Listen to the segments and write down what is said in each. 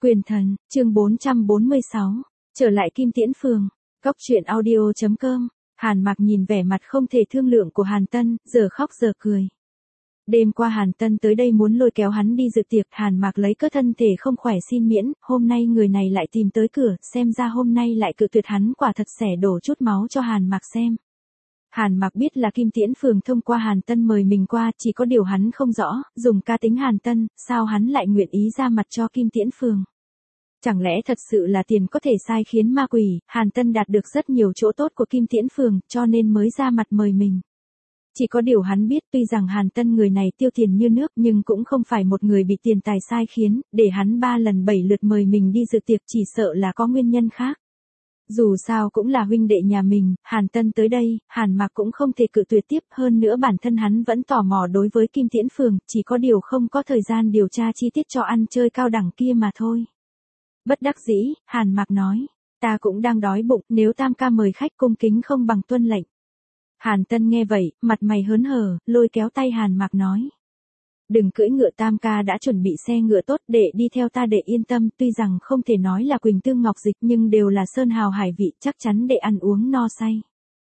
Quyền thần, chương 446. Trở lại Kim Tiễn Phường. Góc truyện audio.com. Hàn Mặc nhìn vẻ mặt không thể thương lượng của Hàn Tân, giờ khóc giờ cười. Đêm qua Hàn Tân tới đây muốn lôi kéo hắn đi dự tiệc, Hàn Mặc lấy cớ thân thể không khỏe xin miễn, hôm nay người này lại tìm tới cửa, xem ra hôm nay lại cự tuyệt hắn, quả thật xẻ đổ chút máu cho Hàn Mặc xem. Hàn Mặc biết là Kim Tiễn Phường thông qua Hàn Tân mời mình qua, chỉ có điều hắn không rõ, dùng cá tính Hàn Tân, sao hắn lại nguyện ý ra mặt cho Kim Tiễn Phường. Chẳng lẽ thật sự là tiền có thể sai khiến ma quỷ, Hàn Tân đạt được rất nhiều chỗ tốt của Kim Tiễn Phường, cho nên mới ra mặt mời mình. Chỉ có điều hắn biết tuy rằng Hàn Tân người này tiêu tiền như nước nhưng cũng không phải một người bị tiền tài sai khiến, để hắn 3 lần 7 lượt mời mình đi dự tiệc chỉ sợ là có nguyên nhân khác. Dù sao cũng là huynh đệ nhà mình, Hàn Tân tới đây, Hàn Mặc cũng không thể cự tuyệt tiếp, hơn nữa bản thân hắn vẫn tò mò đối với Kim Tiễn Phường, chỉ có điều không có thời gian điều tra chi tiết cho ăn chơi cao đẳng kia mà thôi. Bất đắc dĩ, Hàn Mặc nói, ta cũng đang đói bụng, nếu Tam ca mời khách cung kính không bằng tuân lệnh. Hàn Tân nghe vậy, mặt mày hớn hở, lôi kéo tay Hàn Mặc nói. Đừng cưỡi ngựa, Tam ca đã chuẩn bị xe ngựa tốt, để đi theo ta để yên tâm, tuy rằng không thể nói là Quỳnh Tương Ngọc Dịch nhưng đều là sơn hào hải vị, chắc chắn để ăn uống no say.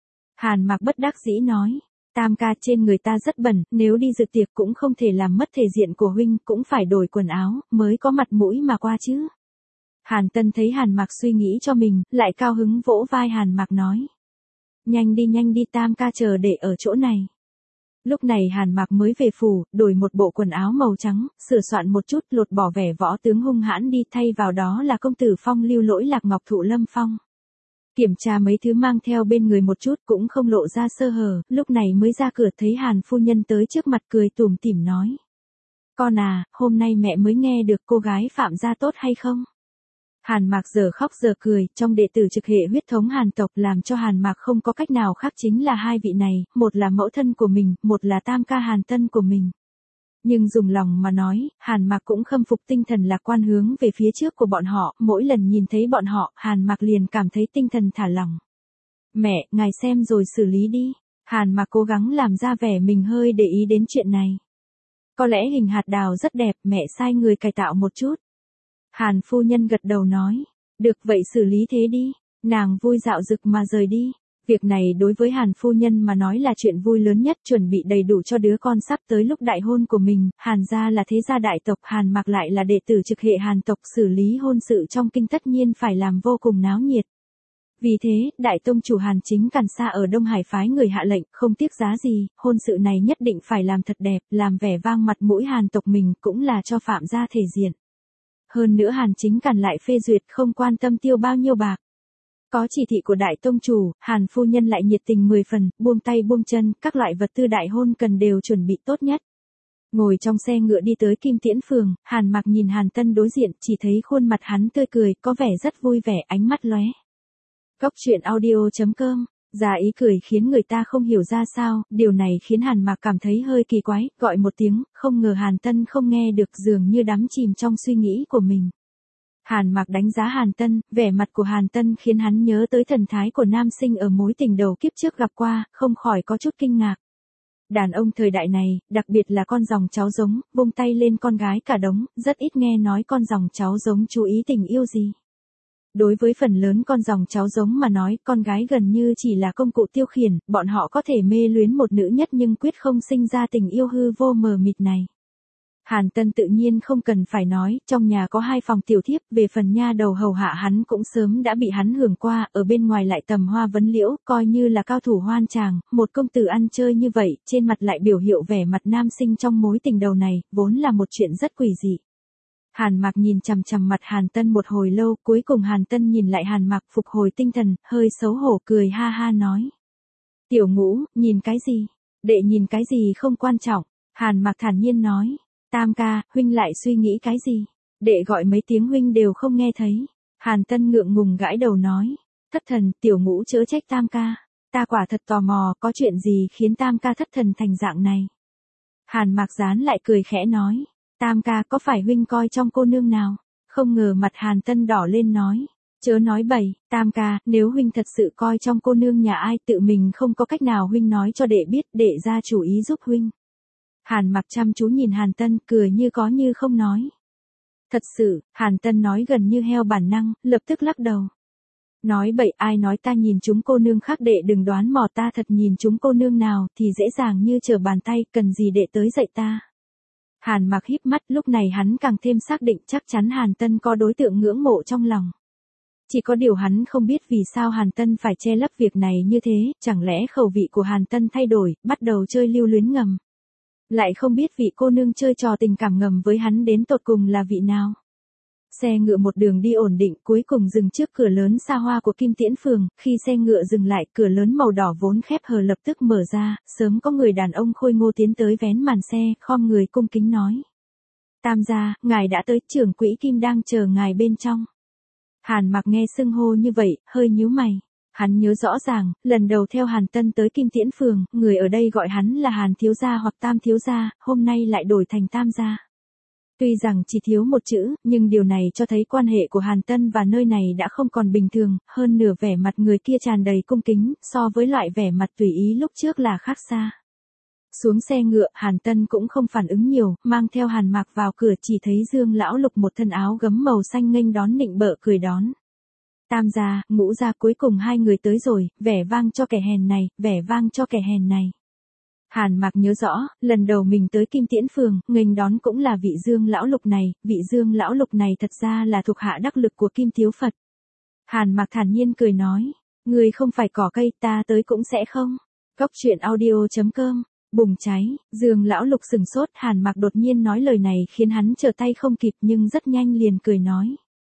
Hàn Mặc bất đắc dĩ nói, Tam ca trên người ta rất bẩn, nếu đi dự tiệc cũng không thể làm mất thể diện của huynh, cũng phải đổi quần áo, mới có mặt mũi mà qua chứ. Hàn Tân thấy Hàn Mặc suy nghĩ cho mình, lại cao hứng vỗ vai Hàn Mặc nói. Nhanh đi Tam ca chờ để ở chỗ này. Lúc này Hàn Mặc mới về phủ, đổi một bộ quần áo màu trắng, sửa soạn một chút, lột bỏ vẻ võ tướng hung hãn đi, thay vào đó là công tử phong lưu lỗi Lạc Ngọc Thụ Lâm Phong. Kiểm tra mấy thứ mang theo bên người một chút cũng không lộ ra sơ hở, lúc này mới ra cửa thấy Hàn phu nhân tới trước mặt cười tủm tỉm nói. Con à, hôm nay mẹ mới nghe được cô gái Phạm gia tốt hay không? Hàn Mặc giờ khóc giờ cười, trong đệ tử trực hệ huyết thống Hàn tộc làm cho Hàn Mặc không có cách nào khác chính là hai vị này, một là mẫu thân của mình, một là Tam ca Hàn Tân của mình. Nhưng dùng lòng mà nói, Hàn Mặc cũng khâm phục tinh thần lạc quan hướng về phía trước của bọn họ, mỗi lần nhìn thấy bọn họ, Hàn Mặc liền cảm thấy tinh thần thả lỏng. Mẹ, ngài xem rồi xử lý đi. Hàn Mặc cố gắng làm ra vẻ mình hơi để ý đến chuyện này. Có lẽ hình hạt đào rất đẹp, mẹ sai người cải tạo một chút. Hàn phu nhân gật đầu nói, được vậy xử lý thế đi, nàng vui dạo dực mà rời đi. Việc này đối với Hàn phu nhân mà nói là chuyện vui lớn nhất, chuẩn bị đầy đủ cho đứa con sắp tới lúc đại hôn của mình, Hàn gia là thế gia đại tộc, Hàn Mặc lại là đệ tử trực hệ Hàn tộc, xử lý hôn sự trong kinh tất nhiên phải làm vô cùng náo nhiệt. Vì thế, đại tông chủ Hàn Chính Càn Sa ở Đông Hải phái người hạ lệnh, không tiếc giá gì, hôn sự này nhất định phải làm thật đẹp, làm vẻ vang mặt mũi Hàn tộc mình, cũng là cho Phạm gia thể diện. Hơn nữa Hàn Chính Càn lại phê duyệt không quan tâm tiêu bao nhiêu bạc. Có chỉ thị của đại tông chủ, Hàn phu nhân lại nhiệt tình 10 phần, buông tay buông chân, các loại vật tư đại hôn cần đều chuẩn bị tốt nhất. Ngồi trong xe ngựa đi tới Kim Tiễn Phường, Hàn Mặc nhìn Hàn Tân đối diện, chỉ thấy khuôn mặt hắn tươi cười, có vẻ rất vui vẻ, ánh mắt lóe. Góc truyện audio.com. Già ý cười khiến người ta không hiểu ra sao, điều này khiến Hàn Mặc cảm thấy hơi kỳ quái, gọi một tiếng, không ngờ Hàn Tân không nghe được, dường như đắm chìm trong suy nghĩ của mình. Hàn Mặc đánh giá Hàn Tân, vẻ mặt của Hàn Tân khiến hắn nhớ tới thần thái của nam sinh ở mối tình đầu kiếp trước gặp qua, không khỏi có chút kinh ngạc. Đàn ông thời đại này, đặc biệt là con dòng cháu giống, vung tay lên con gái cả đống, rất ít nghe nói con dòng cháu giống chú ý tình yêu gì. Đối với phần lớn con dòng cháu giống mà nói, con gái gần như chỉ là công cụ tiêu khiển, bọn họ có thể mê luyến một nữ nhất nhưng quyết không sinh ra tình yêu hư vô mờ mịt này. Hàn Tân tự nhiên không cần phải nói, trong nhà có 2 phòng tiểu thiếp, về phần nha đầu hầu hạ hắn cũng sớm đã bị hắn hưởng qua, ở bên ngoài lại tầm hoa vấn liễu, coi như là cao thủ hoan tràng, một công tử ăn chơi như vậy, trên mặt lại biểu hiện vẻ mặt nam sinh trong mối tình đầu này, vốn là một chuyện rất quỷ dị. Hàn Mặc nhìn chằm chằm mặt Hàn Tân một hồi lâu, cuối cùng Hàn Tân nhìn lại Hàn Mặc phục hồi tinh thần, hơi xấu hổ cười ha ha nói. Tiểu Ngũ, nhìn cái gì? Đệ nhìn cái gì không quan trọng. Hàn Mặc thản nhiên nói. Tam ca, huynh lại suy nghĩ cái gì? Đệ gọi mấy tiếng huynh đều không nghe thấy. Hàn Tân ngượng ngùng gãi đầu nói. Thất thần, Tiểu Ngũ chớ trách Tam ca. Ta quả thật tò mò, có chuyện gì khiến Tam ca thất thần thành dạng này? Hàn Mặc dán lại cười khẽ nói. Tam ca, có phải huynh coi trong cô nương nào? Không ngờ mặt Hàn Tân đỏ lên nói. Chớ nói bậy, Tam ca, nếu huynh thật sự coi trong cô nương nhà ai, tự mình không có cách nào huynh nói cho đệ biết, đệ ra chủ ý giúp huynh. Hàn Mặc chăm chú nhìn Hàn Tân, cười như có như không nói. Thật sự, Hàn Tân nói gần như heo bản năng, lập tức lắc đầu. Nói bậy, ai nói ta nhìn chúng cô nương khác, đệ đừng đoán mò, ta thật nhìn chúng cô nương nào thì dễ dàng như trở bàn tay, cần gì đệ tới dạy ta. Hàn Mặc híp mắt, lúc này hắn càng thêm xác định chắc chắn Hàn Tân có đối tượng ngưỡng mộ trong lòng. Chỉ có điều hắn không biết vì sao Hàn Tân phải che lấp việc này như thế, chẳng lẽ khẩu vị của Hàn Tân thay đổi, bắt đầu chơi lưu luyến ngầm. Lại không biết vị cô nương chơi trò tình cảm ngầm với hắn đến tột cùng là vị nào. Xe ngựa một đường đi ổn định, cuối cùng dừng trước cửa lớn xa hoa của Kim Tiễn Phường, khi xe ngựa dừng lại, cửa lớn màu đỏ vốn khép hờ lập tức mở ra, sớm có người đàn ông khôi ngô tiến tới vén màn xe, khom người cung kính nói. Tam gia, ngài đã tới, trưởng quỹ Kim đang chờ ngài bên trong. Hàn Mặc nghe xưng hô như vậy, hơi nhíu mày. Hắn nhớ rõ ràng, lần đầu theo Hàn Tân tới Kim Tiễn Phường, người ở đây gọi hắn là Hàn thiếu gia hoặc Tam thiếu gia, hôm nay lại đổi thành Tam gia. Tuy rằng chỉ thiếu một chữ, nhưng điều này cho thấy quan hệ của Hàn Tân và nơi này đã không còn bình thường, hơn nửa vẻ mặt người kia tràn đầy cung kính, so với loại vẻ mặt tùy ý lúc trước là khác xa. Xuống xe ngựa, Hàn Tân cũng không phản ứng nhiều, mang theo Hàn Mặc vào cửa, chỉ thấy Dương lão Lục một thân áo gấm màu xanh nghênh đón, nịnh bợ cười đón. Tam gia, Ngũ gia, cuối cùng hai người tới rồi, vẻ vang cho kẻ hèn này, vẻ vang cho kẻ hèn này. Hàn Mặc nhớ rõ, lần đầu mình tới Kim Tiễn Phường, nghênh đón cũng là vị Dương lão Lục này, vị Dương lão Lục này thật ra là thuộc hạ đắc lực của Kim Thiếu Phật. Hàn Mặc thản nhiên cười nói, người không phải cỏ cây, ta tới cũng sẽ không. Cóc truyện audio.com. Bùng cháy, Dương lão Lục sừng sốt, Hàn Mặc đột nhiên nói lời này khiến hắn trở tay không kịp, nhưng rất nhanh liền cười nói.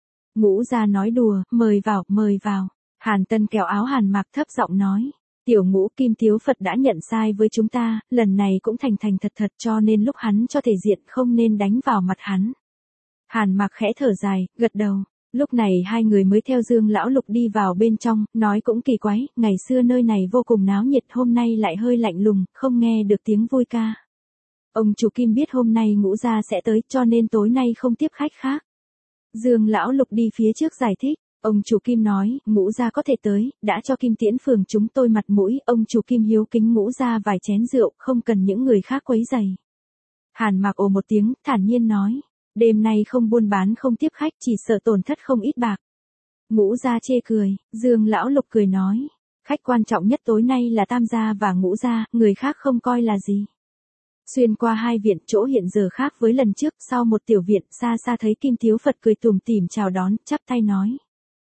Ngũ gia nói đùa, mời vào, mời vào. Hàn Tân kéo áo Hàn Mặc thấp giọng nói. Tiểu Ngũ, Kim Thiếu Phật đã nhận sai với chúng ta, lần này cũng thành thành thật thật, cho nên lúc hắn cho thể diện không nên đánh vào mặt hắn. Hàn Mặc khẽ thở dài, gật đầu. Lúc này hai người mới theo Dương lão Lục đi vào bên trong, nói cũng kỳ quái, ngày xưa nơi này vô cùng náo nhiệt, hôm nay lại hơi lạnh lùng, không nghe được tiếng vui ca. Ông chủ Kim biết hôm nay Ngũ gia sẽ tới, cho nên tối nay không tiếp khách khác. Dương lão Lục đi phía trước giải thích. Ông chủ Kim nói, Ngũ gia có thể tới, đã cho Kim Tiễn Phường chúng tôi mặt mũi, ông chủ Kim hiếu kính Ngũ gia vài chén rượu, không cần những người khác quấy rầy. Hàn Mặc ồ một tiếng, thản nhiên nói, đêm nay không buôn bán không tiếp khách, chỉ sợ tổn thất không ít bạc. Ngũ gia chê cười, Dương lão Lục cười nói, khách quan trọng nhất tối nay là Tam gia và Ngũ gia, người khác không coi là gì. Xuyên qua hai viện, chỗ hiện giờ khác với lần trước, sau một tiểu viện, xa xa thấy Kim Thiếu Phật cười tủm tỉm chào đón, chắp tay nói.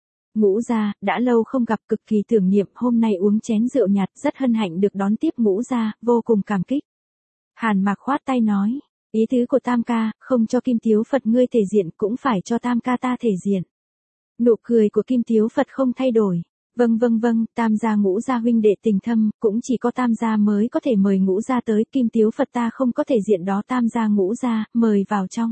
Ngũ gia, đã lâu không gặp, cực kỳ tưởng niệm, hôm nay uống chén rượu nhạt, rất hân hạnh được đón tiếp Ngũ gia, vô cùng cảm kích. Hàn Mặc khoát tay nói, ý tứ của Tam ca, không cho Kim Thiếu Phật ngươi thể diện, cũng phải cho Tam ca ta thể diện. Nụ cười của Kim Thiếu Phật không thay đổi. Vâng, Tam gia Ngũ gia huynh đệ tình thâm, cũng chỉ có Tam gia mới có thể mời Ngũ gia tới, Kim Thiếu Phật ta không có thể diện đó. Tam gia Ngũ gia, mời vào trong.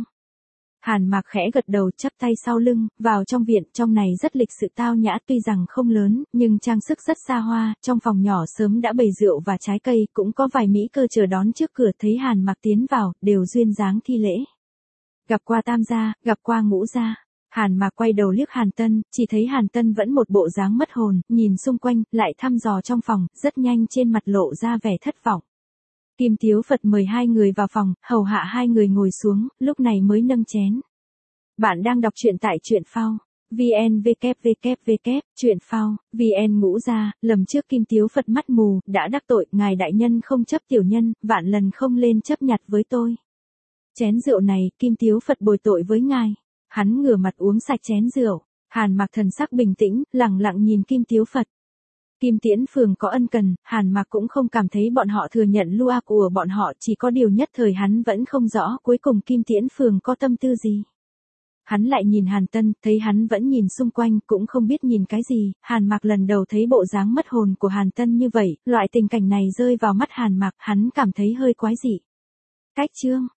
Hàn Mặc khẽ gật đầu, chắp tay sau lưng, vào trong viện, trong này rất lịch sự tao nhã, tuy rằng không lớn, nhưng trang sức rất xa hoa, trong phòng nhỏ sớm đã bày rượu và trái cây, cũng có vài mỹ cơ chờ đón trước cửa, thấy Hàn Mặc tiến vào, đều duyên dáng thi lễ. Gặp qua Tam gia, gặp qua Ngũ gia. Hàn Mặc quay đầu liếc Hàn Tân, chỉ thấy Hàn Tân vẫn một bộ dáng mất hồn, nhìn xung quanh, lại thăm dò trong phòng, rất nhanh trên mặt lộ ra vẻ thất vọng. Kim Thiếu Phật mời hai người vào phòng, hầu hạ hai người ngồi xuống, lúc này mới nâng chén. Bạn đang đọc truyện tại truyện phao. VN www. Truyện phao, VN. Ngũ gia, lầm trước Kim Thiếu Phật mắt mù, đã đắc tội, ngài đại nhân không chấp tiểu nhân, vạn lần không lên chấp nhặt với tôi. Chén rượu này, Kim Thiếu Phật bồi tội với ngài. Hắn ngửa mặt uống sạch chén rượu. Hàn Mặc thần sắc bình tĩnh, lặng lặng nhìn Kim Thiếu Phật. Kim Tiễn Phường có ân cần, Hàn Mặc cũng không cảm thấy bọn họ thừa nhận lua của bọn họ, chỉ có điều nhất thời hắn vẫn không rõ cuối cùng Kim Tiễn Phường có tâm tư gì. Hắn lại nhìn Hàn Tân, thấy hắn vẫn nhìn xung quanh, cũng không biết nhìn cái gì. Hàn Mặc lần đầu thấy bộ dáng mất hồn của Hàn Tân như vậy, loại tình cảnh này rơi vào mắt Hàn Mặc, hắn cảm thấy hơi quái dị. Cách chương